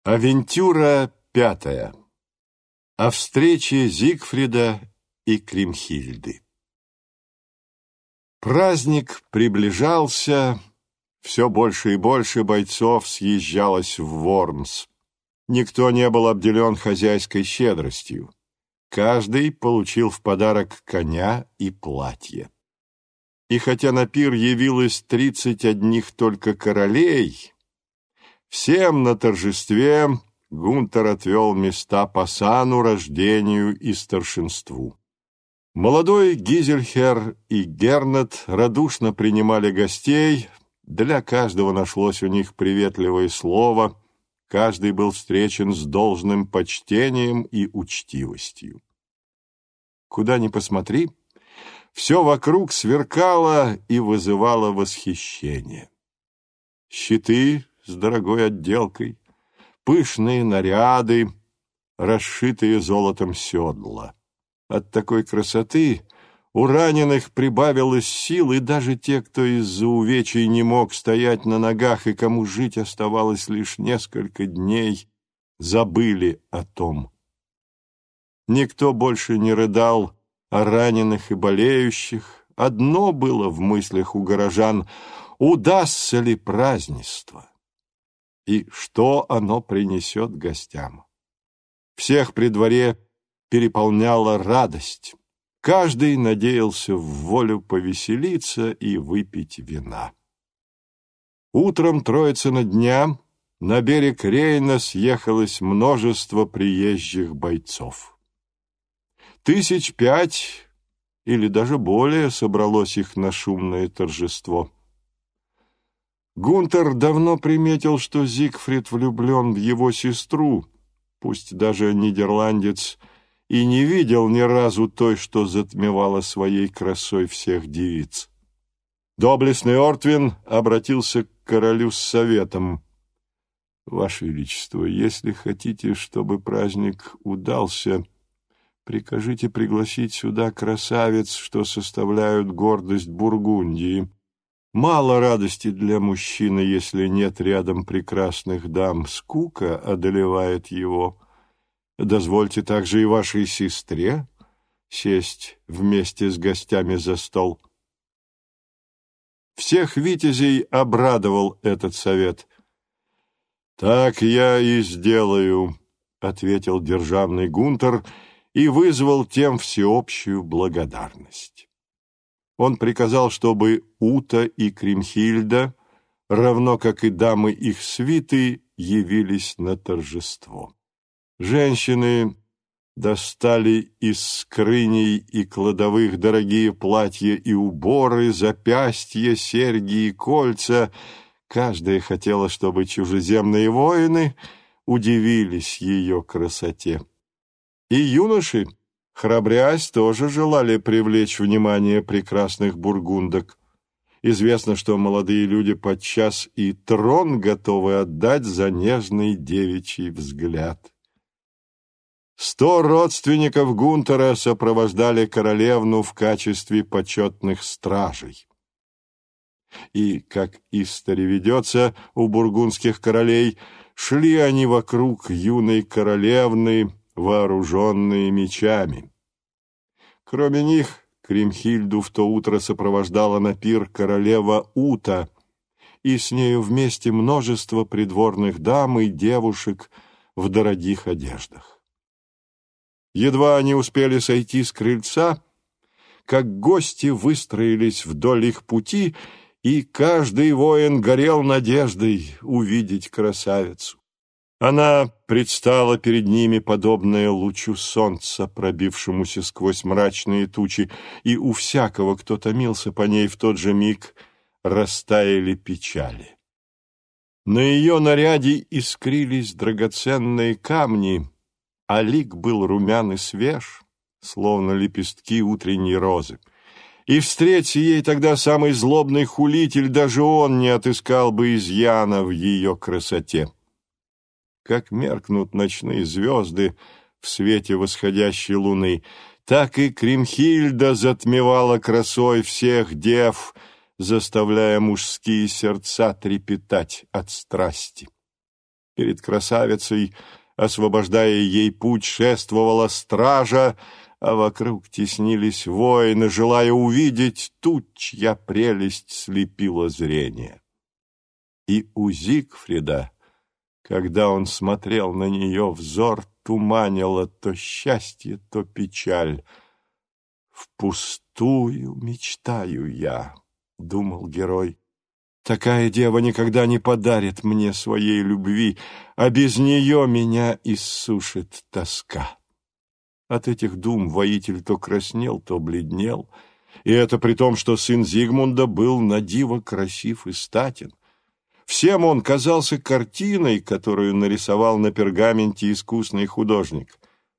Авентюра пятая. О встрече Зигфрида и Кримхильды. Праздник приближался, все больше и больше бойцов съезжалось в Вормс. Никто не был обделен хозяйской щедростью. Каждый получил в подарок коня и платье. И хотя на пир явилось 31 только королей, всем на торжестве Гунтер отвел места по сану, рождению и старшинству. Молодой Гизельхер и Гернет радушно принимали гостей, для каждого нашлось у них приветливое слово, каждый был встречен с должным почтением и учтивостью. Куда ни посмотри, все вокруг сверкало и вызывало восхищение. Щиты с дорогой отделкой, пышные наряды, расшитые золотом седла. От такой красоты у раненых прибавилось сил, и даже те, кто из-за увечий не мог стоять на ногах и кому жить оставалось лишь несколько дней, забыли о том. Никто больше не рыдал о раненых и болеющих. Одно было в мыслях у горожан — удастся ли празднество? И что оно принесет гостям? Всех при дворе переполняла радость. Каждый надеялся в волю повеселиться и выпить вина. Утром Троицына дня на берег Рейна съехалось множество приезжих бойцов. 5,000 или даже более собралось их на шумное торжество. Гунтер давно приметил, что Зигфрид влюблен в его сестру, пусть даже нидерландец, и не видел ни разу той, что затмевала своей красой всех девиц. Доблестный Ортвин обратился к королю с советом. «Ваше Величество, если хотите, чтобы праздник удался, прикажите пригласить сюда красавиц, что составляют гордость Бургундии. Мало радости для мужчины, если нет рядом прекрасных дам. Скука одолевает его. Дозвольте также и вашей сестре сесть вместе с гостями за стол». Всех витязей обрадовал этот совет. «Так я и сделаю», — ответил державный Гунтер и вызвал тем всеобщую благодарность. Он приказал, чтобы Ута и Кримхильда, равно как и дамы их свиты, явились на торжество. Женщины достали из скрыней и кладовых дорогие платья и уборы, запястья, серьги и кольца. Каждая хотела, чтобы чужеземные воины удивились ее красоте. И юноши, храбрясь, тоже желали привлечь внимание прекрасных бургундок. Известно, что молодые люди подчас и трон готовы отдать за нежный девичий взгляд. 100 родственников Гунтера сопровождали королевну в качестве почетных стражей. И, как истори ведется у бургундских королей, шли они вокруг юной королевны, вооруженные мечами. Кроме них, Кримхильду в то утро сопровождала на пир королева Ута, и с нею вместе множество придворных дам и девушек в дорогих одеждах. Едва они успели сойти с крыльца, как гости выстроились вдоль их пути, и каждый воин горел надеждой увидеть красавицу. Она предстала перед ними, подобная лучу солнца, пробившемуся сквозь мрачные тучи, и у всякого, кто томился по ней в тот же миг, растаяли печали. На ее наряде искрились драгоценные камни, а лик был румян и свеж, словно лепестки утренней розы. И встреться ей тогда самый злобный хулитель, даже он не отыскал бы изъяна в ее красоте. Как меркнут ночные звезды в свете восходящей луны, так и Кримхильда затмевала красой всех дев, заставляя мужские сердца трепетать от страсти. Перед красавицей, освобождая ей путь, шествовала стража, а вокруг теснились воины, желая увидеть ту, чья прелесть слепила зрение. И у Зигфрида, когда он смотрел на нее, взор туманило то счастье, то печаль. «Впустую мечтаю я», — думал герой. «Такая дева никогда не подарит мне своей любви, а без нее меня иссушит тоска». От этих дум воитель то краснел, то бледнел, и это при том, что сын Зигмунда был надиво красив и статен. Всем он казался картиной, которую нарисовал на пергаменте искусный художник.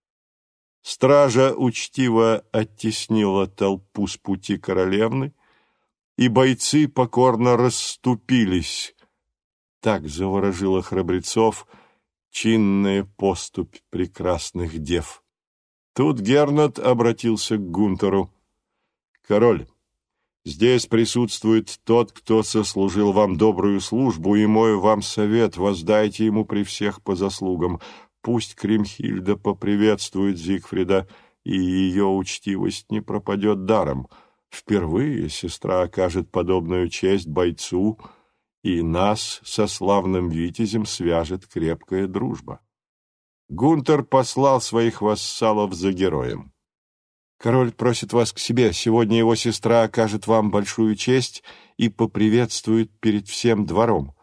Стража учтиво оттеснила толпу с пути королевны, и бойцы покорно расступились. Так заворожила храбрецов чинная поступь прекрасных дев. Тут Гернот обратился к Гунтеру. «Король, здесь присутствует тот, кто сослужил вам добрую службу, и мой вам совет: воздайте ему при всех по заслугам. Пусть Кримхильда поприветствует Зигфрида, и ее учтивость не пропадет даром. Впервые сестра окажет подобную честь бойцу, и нас со славным витязем свяжет крепкая дружба». Гунтер послал своих вассалов за героем. «Король просит вас к себе. Сегодня его сестра окажет вам большую честь и поприветствует перед всем двором».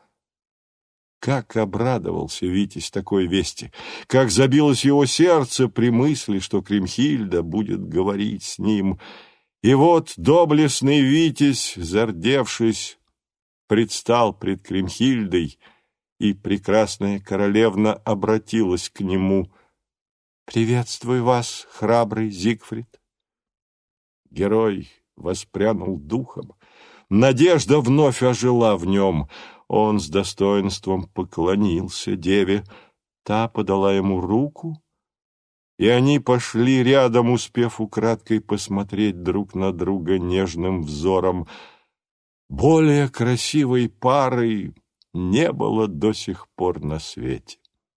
Как обрадовался Витязь такой вести! Как забилось его сердце при мысли, что Кримхильда будет говорить с ним! И вот доблестный Витязь, зардевшись, предстал пред Кримхильдой, и прекрасная королевна обратилась к нему. «Приветствую вас, храбрый Зигфрид». Герой воспрянул духом. Надежда вновь ожила в нем. Он с достоинством поклонился деве. Та подала ему руку, и они пошли рядом, успев украдкой посмотреть друг на друга нежным взором. Более красивой пары не было до сих пор на свете.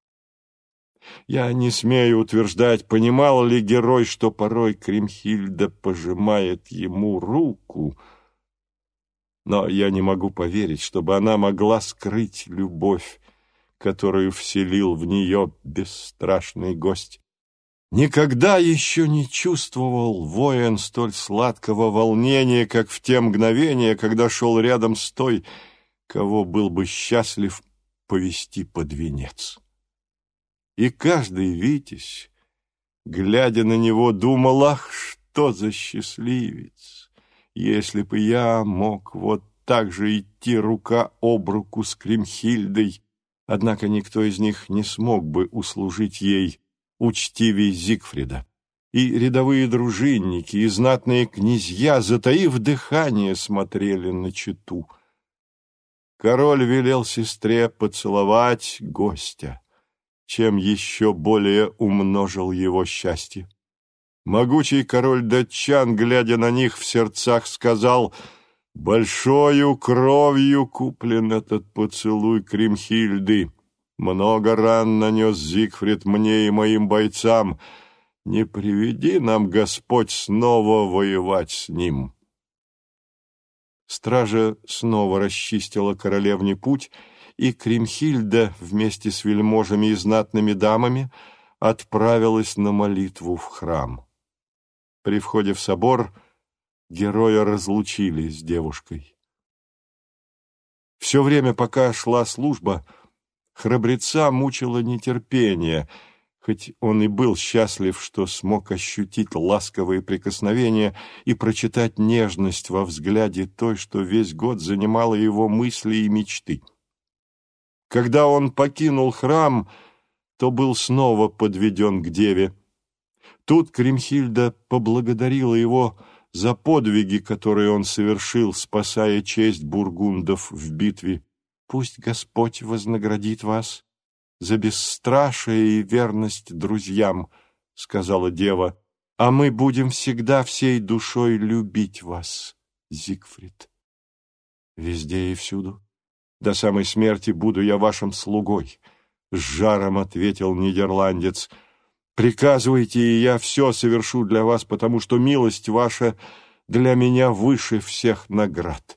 Я не смею утверждать, понимал ли герой, что порой Кримхильда пожимает ему руку, но я не могу поверить, чтобы она могла скрыть любовь, которую вселил в нее бесстрашный гость. Никогда еще не чувствовал воин столь сладкого волнения, как в те мгновения, когда шел рядом с той, кого был бы счастлив повести под венец. И каждый витязь, глядя на него, думал: ах, что за счастливец! Если бы я мог вот так же идти рука об руку с Кримхильдой, однако никто из них не смог бы услужить ей учтивей Зигфрида. И рядовые дружинники, и знатные князья, затаив дыхание, смотрели на чету. Король велел сестре поцеловать гостя, чем еще более умножил его счастье. Могучий король датчан, глядя на них, в сердцах сказал: «Большою кровью куплен этот поцелуй Кримхильды. Много ран нанес Зигфрид мне и моим бойцам. Не приведи нам, Господь, снова воевать с ним». Стража снова расчистила королевне путь, и Кримхильда вместе с вельможами и знатными дамами отправилась на молитву в храм. При входе в собор героя разлучили с девушкой. Все время, пока шла служба, храбреца мучило нетерпение, хоть он и был счастлив, что смог ощутить ласковые прикосновения и прочитать нежность во взгляде той, что весь год занимала его мысли и мечты. Когда он покинул храм, то был снова подведен к деве. Тут Кримхильда поблагодарила его за подвиги, которые он совершил, спасая честь бургундов в битве. «Пусть Господь вознаградит вас за бесстрашие и верность друзьям», — сказала дева, — «а мы будем всегда всей душой любить вас, Зигфрид. Везде и всюду, до самой смерти, буду я вашим слугой. — с жаром ответил нидерландец. «Приказывайте, и я все совершу для вас, потому что милость ваша для меня выше всех наград».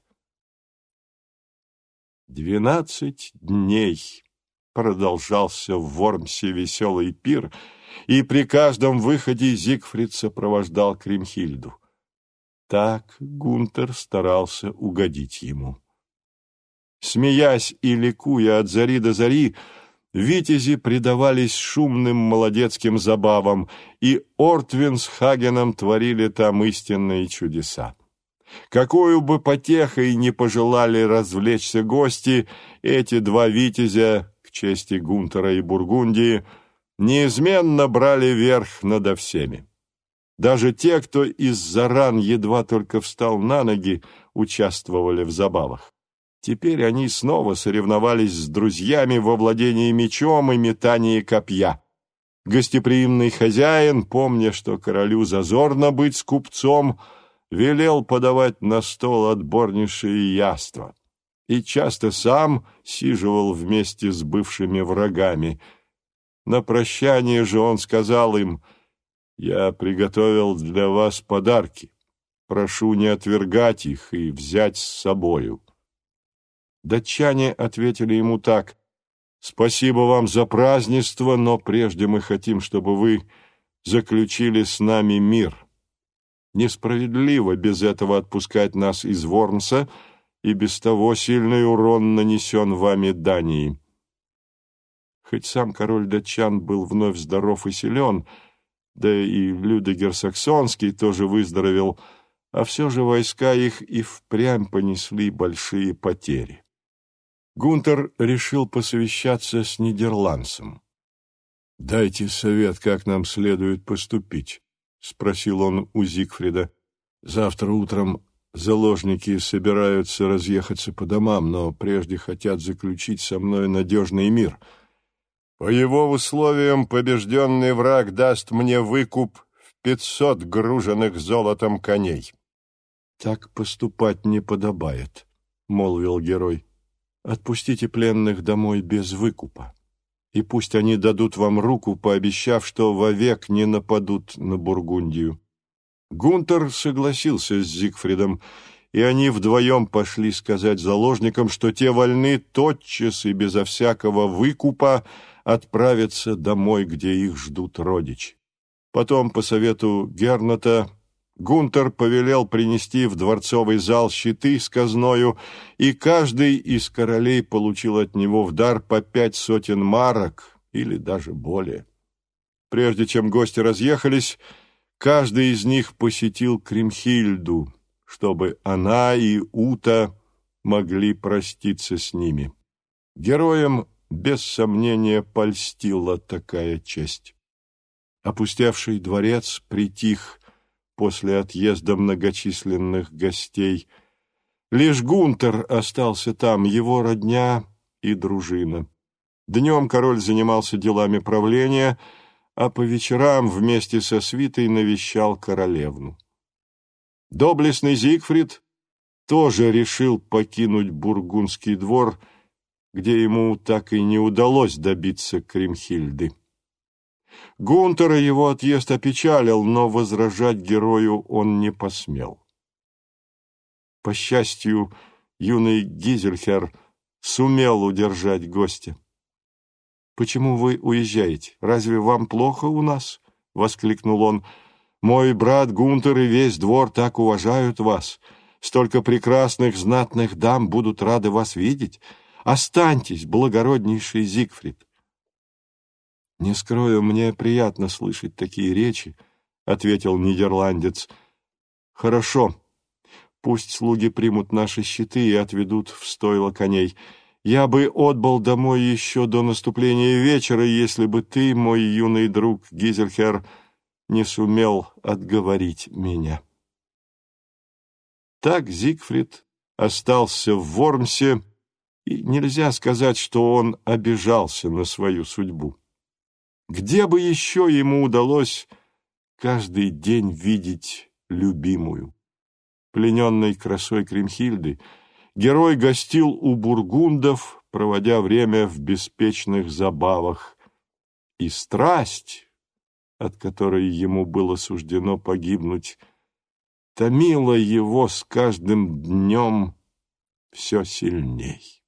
12 дней продолжался в Вормсе веселый пир, и при каждом выходе Зигфрид сопровождал Кримхильду. Так Гунтер старался угодить ему. Смеясь и ликуя от зари до зари, витязи предавались шумным молодецким забавам, и Ортвин с Хагеном творили там истинные чудеса. Какую бы потехой не пожелали развлечься гости, эти два витязя, к чести Гунтера и Бургундии, неизменно брали верх надо всеми. Даже те, кто из-за ран едва только встал на ноги, участвовали в забавах. Теперь они снова соревновались с друзьями во владении мечом и метании копья. Гостеприимный хозяин, помня, что королю зазорно быть скупцом, велел подавать на стол отборнейшие яства и часто сам сиживал вместе с бывшими врагами. На прощание же он сказал им: «Я приготовил для вас подарки. Прошу не отвергать их и взять с собою». Датчане ответили ему так: «Спасибо вам за празднество, но прежде мы хотим, чтобы вы заключили с нами мир. Несправедливо без этого отпускать нас из Вормса, и без того сильный урон нанесен вами Дании». Хоть сам король датчан был вновь здоров и силен, да и Людегер Саксонский тоже выздоровел, а все же войска их и впрямь понесли большие потери. Гунтер решил посовещаться с нидерландцем. «Дайте совет, как нам следует поступить», — спросил он у Зигфрида. «Завтра утром заложники собираются разъехаться по домам, но прежде хотят заключить со мной надежный мир. По его условиям побежденный враг даст мне выкуп в 500 груженных золотом коней». «Так поступать не подобает», — молвил герой. «Отпустите пленных домой без выкупа, и пусть они дадут вам руку, пообещав, что вовек не нападут на Бургундию». Гунтер согласился с Зигфридом, и они вдвоем пошли сказать заложникам, что те вольны тотчас и безо всякого выкупа отправиться домой, где их ждут родичи. Потом, по совету Герната, Гунтер повелел принести в дворцовый зал щиты с казною, и каждый из королей получил от него в дар по 500 марок или даже более. Прежде чем гости разъехались, каждый из них посетил Кримхильду, чтобы она и Ута могли проститься с ними. Героям, без сомнения, польстила такая честь. Опустевший дворец притих после отъезда многочисленных гостей. Лишь Гунтер остался там, его родня и дружина. Днем король занимался делами правления, а по вечерам вместе со свитой навещал королевну. Доблестный Зигфрид тоже решил покинуть Бургундский двор, где ему так и не удалось добиться Кримхильды. Гунтера его отъезд опечалил, но возражать герою он не посмел. По счастью, юный Гизельхер сумел удержать гостя. «Почему вы уезжаете? Разве вам плохо у нас?» — воскликнул он. «Мой брат Гунтер и весь двор так уважают вас. Столько прекрасных знатных дам будут рады вас видеть. Останьтесь, благороднейший Зигфрид». «Не скрою, мне приятно слышать такие речи», — ответил нидерландец. «Хорошо, пусть слуги примут наши щиты и отведут в стойло коней. Я бы отбыл домой еще до наступления вечера, если бы ты, мой юный друг Гизельхер, не сумел отговорить меня». Так Зигфрид остался в Вормсе, и нельзя сказать, что он обижался на свою судьбу. Где бы еще ему удалось каждый день видеть любимую? Плененный красой Кримхильды, герой гостил у бургундов, проводя время в беспечных забавах, и страсть, от которой ему было суждено погибнуть, томила его с каждым днем все сильней.